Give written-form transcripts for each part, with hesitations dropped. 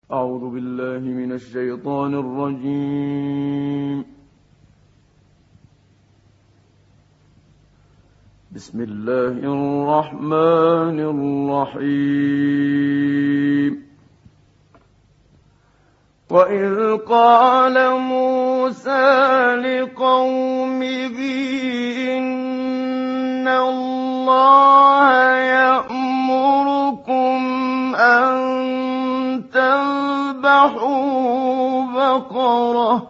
أعوذ بالله من الشيطان الرجيم. بسم الله الرحمن الرحيم. وإذ قال موسى لقومه إن الله يأمركم أن تذبحوا بقرة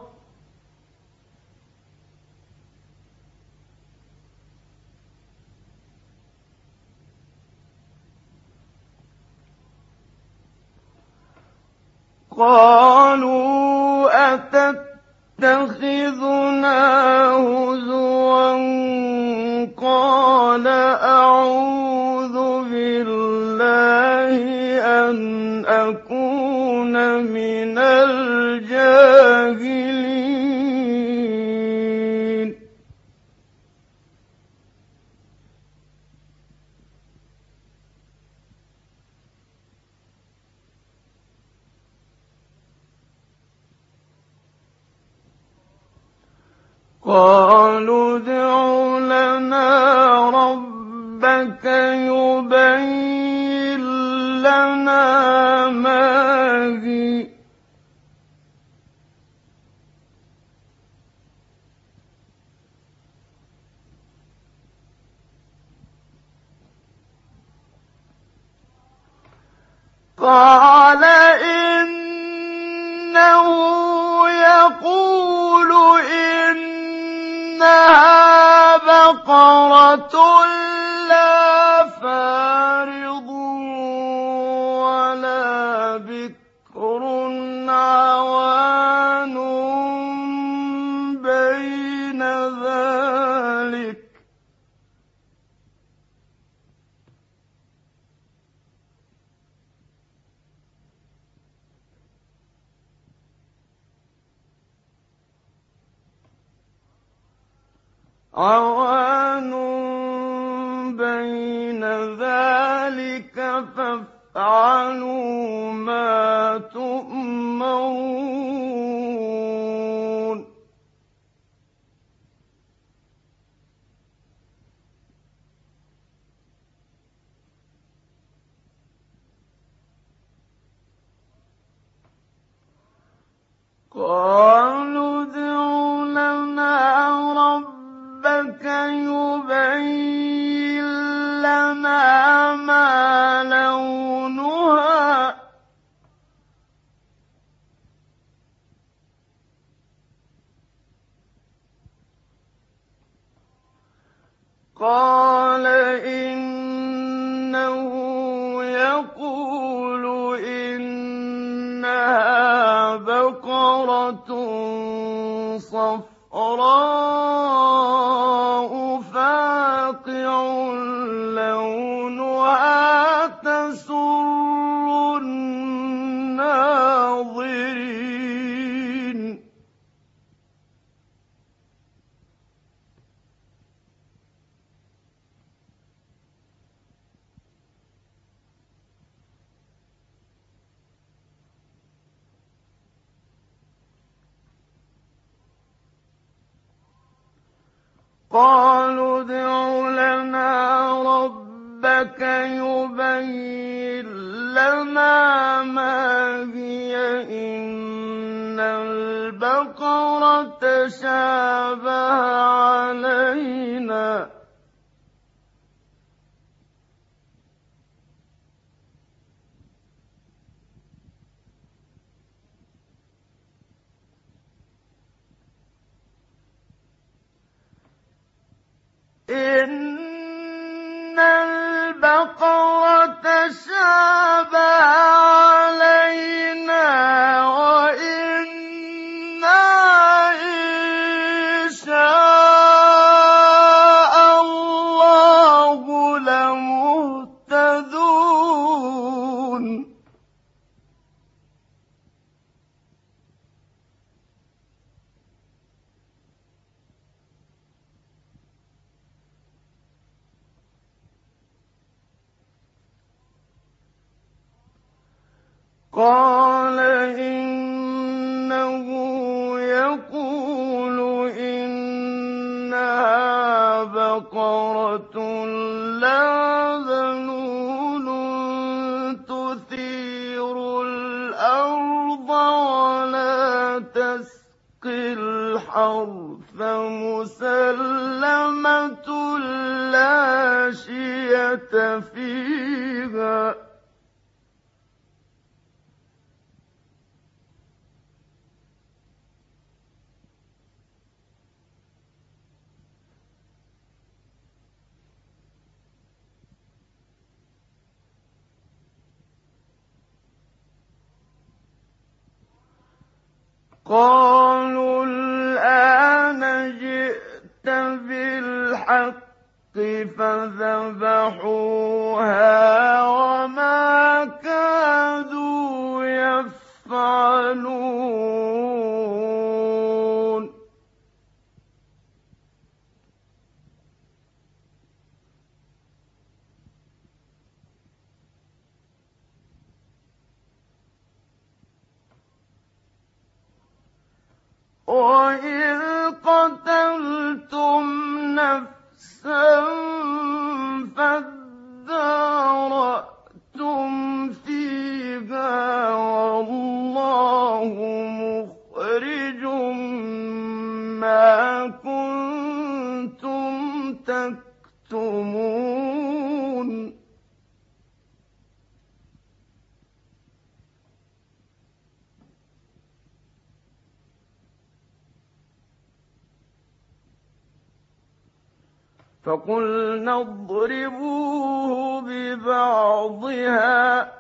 قالوا أتتخذنا هزوا قال أعوذ بالله أن أكون من الجاهلين. قالوا ادع لنا ربك يبين لنا ما هي قال إنه يقول إنها بقرة لا فارض ولا بكر عوان بين ذلك فافعلوا ما تؤمرون. قالوا ادع لنا ربك يبين لنا ما لونها قال إنه يقول إنها بقرة صفراء فاقع لونها تسر الناظرين. قالوا ادع لنا ربك يبين لنا ما هي إن البقرة تشابه علينا إن البقرة تشابه علينا وإنا إن شاء الله لمهتدون. قال الحرث مسلمة لا شية فيها قالوا الآن جئت بالحق فذبحوها وما كادوا يفعلون وإذ قتلتم نفسا فادارأتم فيها والله مخرج ما كنتم تكتمون فقلنا اضربوه ببعضها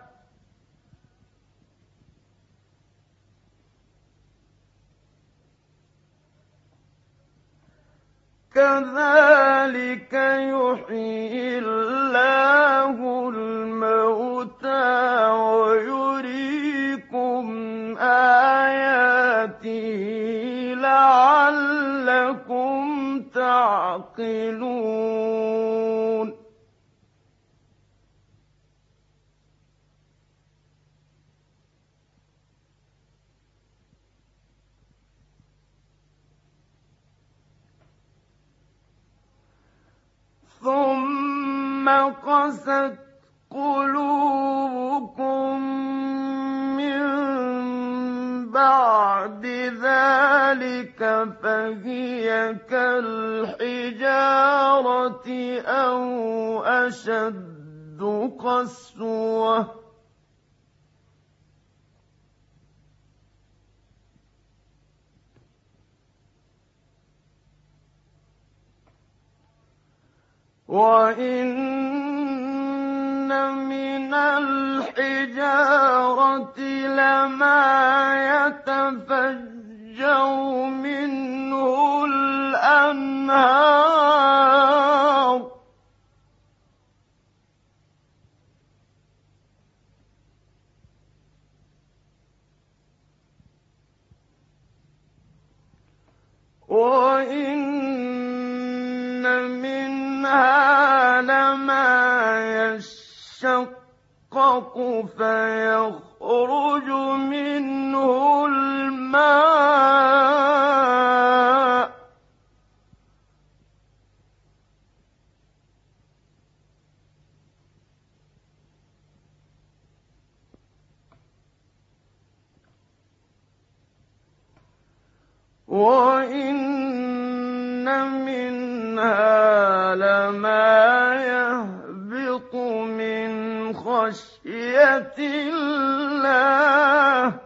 كذلك يحيي الله الموتى ويريكم آياته لعلكم تعقلون ثم قست قلوبكم من بعد ذلك فهي كالحجارة أو أشد قسوة وَإِنَّ مِنَ الْحِجَارَةِ لَمَا يَتَفَجَّرُ مِنْهُ الْأَنْهَارُ وَإِنَّ مِنْهَا لَمَا يَشَّقَّقُ فَيَخْرُجُ مِنْهُ الْمَاءُ وَإِنَّ مِنْهَا لَمَا يَهْبِطُ مِنْ خَشْيَةِ اللَّهِ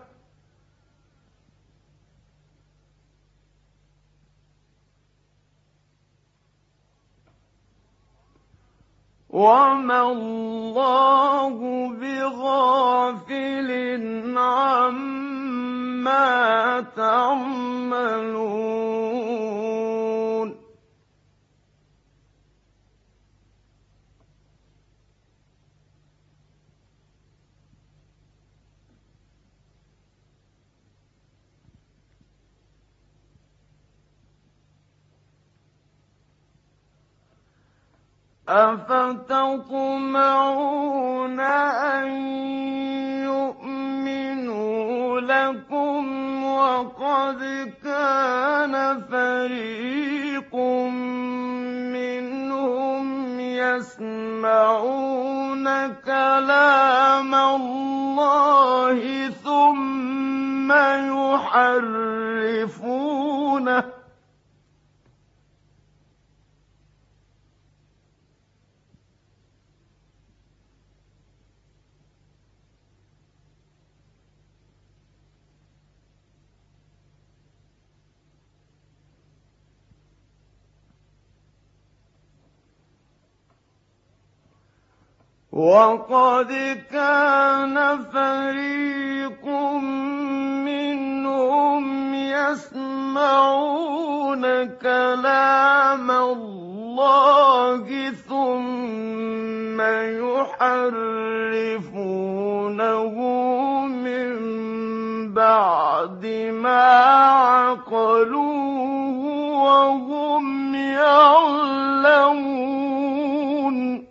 وَمَا اللَّهُ بِغَافِلٍ عَمَّا تَعْمَلُونَ أَفَتَطْمَعُونَ أَن يُؤْمِنُوا لَكُمْ وَقَدْ كَانَ فَرِيقٌ مِّنْهُمْ يَسْمَعُونَ كَلَامَ اللَّهِ ثُمَّ يُحَرِّفُونَهُ يسمعونه وقد كان فريق منهم يسمعون كلام الله ثم يحرفونه من بعد ما عقلوه وهم يعلمون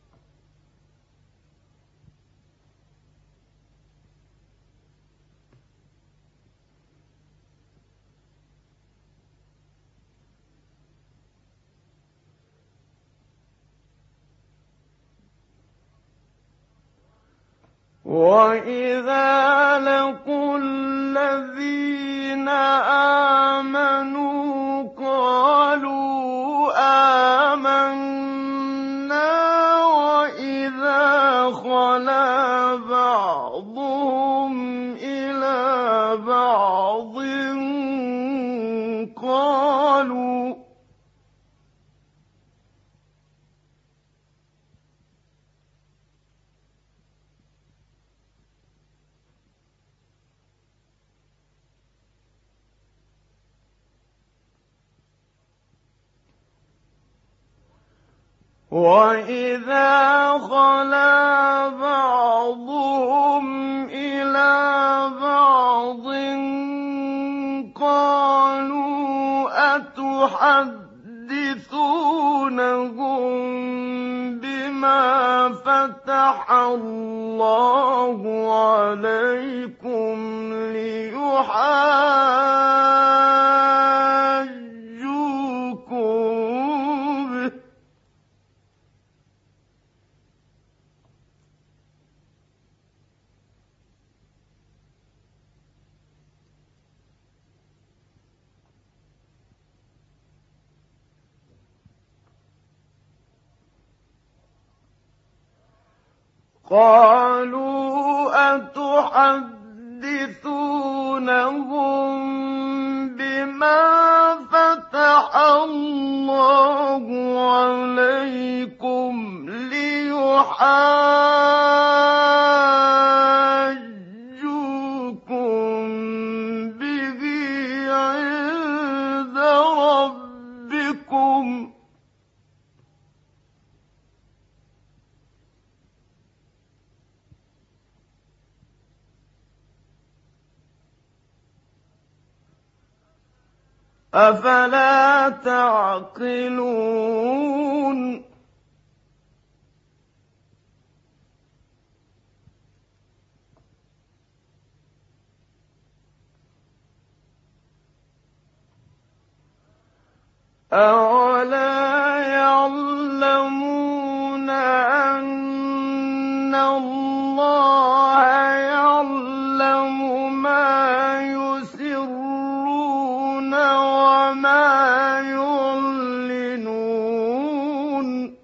وَإِذَا لَقُوا الَّذِينَ آمَنُوا قَالُوا آمَنَّا وَإِذَا خَلَا بَعْضُهُمْ إِلَىٰ بَعْضٍ قَالُوا وَإِذَا خَلَا بَعْضُهُمْ إِلَىٰ بَعْضٍ قَالُوا أَتُحَدِّثُونَهُم بِمَا فَتَحَ اللَّهُ عَلَيْكُمْ لِيُحَاجُّوكُم بِهِ ۚ قَالُوا أَتُحَدِّثُونَهُم بِمَا فَتَحَ اللَّهُ عَلَيْكُمْ لِيُحَاجُّوكُم بِهِ عِندَ رَبِّكُمْ ۚ أَفَلَا تَعْقِلُونَ أَوَلَا يَعْلَمُونَ أَنَّ اللَّهَ يَعْلَمُ مَا يُسِرُّونَ وَمَا يُعْلِنُونَ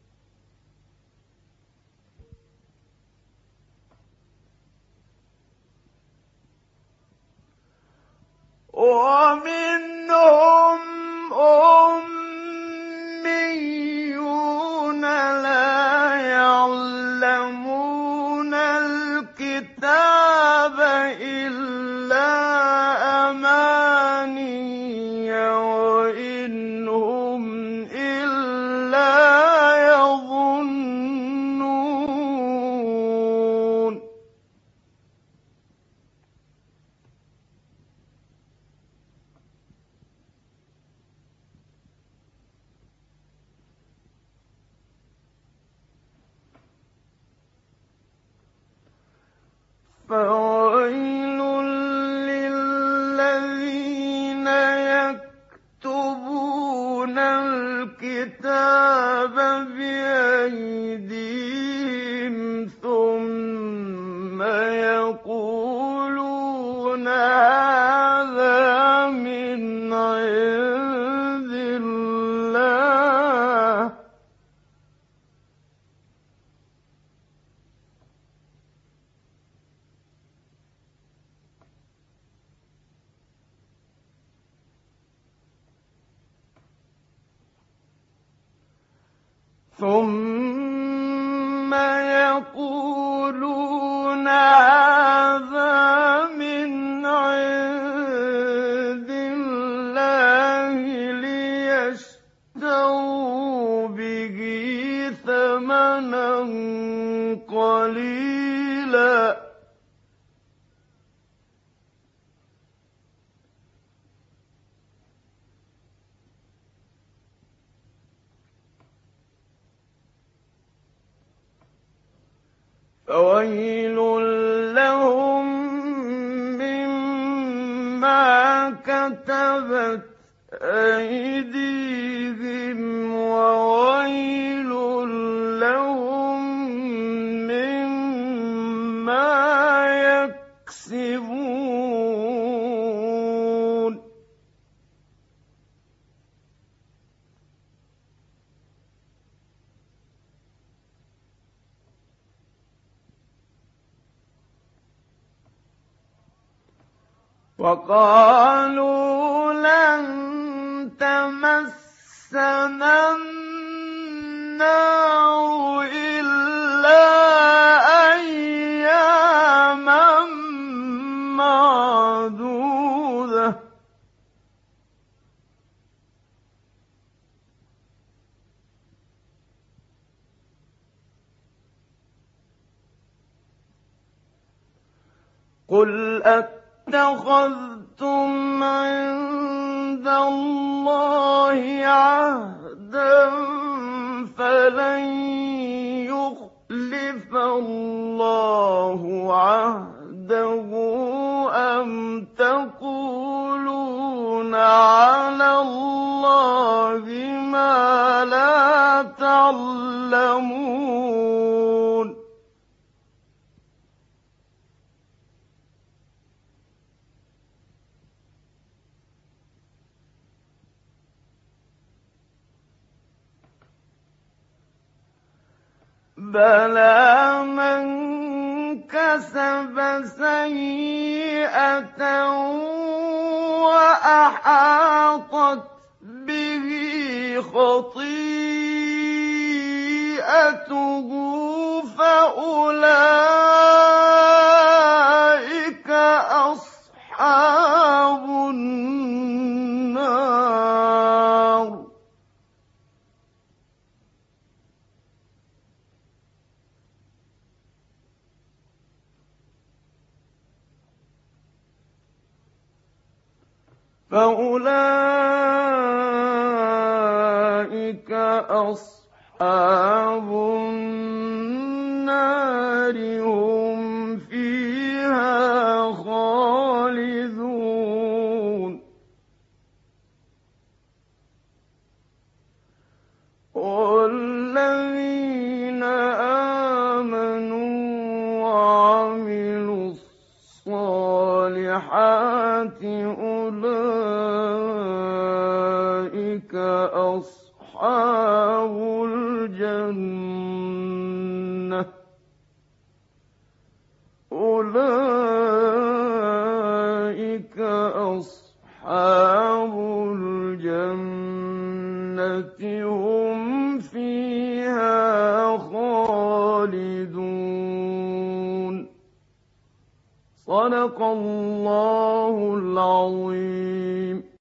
وَمِنْهُمْ أُمِّيُّونَ لَا يَعْلَمُونَ الْكِتَابَ إِلَّا أَمَانِيَّ وَإِنْ هُمْ إِلَّا يَظُنُّونَ فَوَيْلٌ لِّلَّذِينَ يَكْتُبُونَ الْكِتَابَ بِأَيْدِيهِمْ ثُمَّ يَقُولُونَ هَٰذَا مِنْ ثم يقولون هذا من عند الله ليشتروا به ثمنا قليلا فويل لهم مما كتبت أيديهم وويل لهم مما يكسبون وقالوا لن تمسنا النار إلا أياما معدودة قل اتخذتم عند الله عهدا فلن يخلف الله عهده أم تقولون على الله ما لا تعلمون بلى من كسب سيئة وأحاطت به خطيئته فأولئك أصحاب النار فأولئك أصحاب النار هم فيها خالدون والذين آمنوا وعملوا الصالحات أولئك أصحاب الجنة أولئك أصحاب الجنة هم فيها خالدون صدق الله العظيم.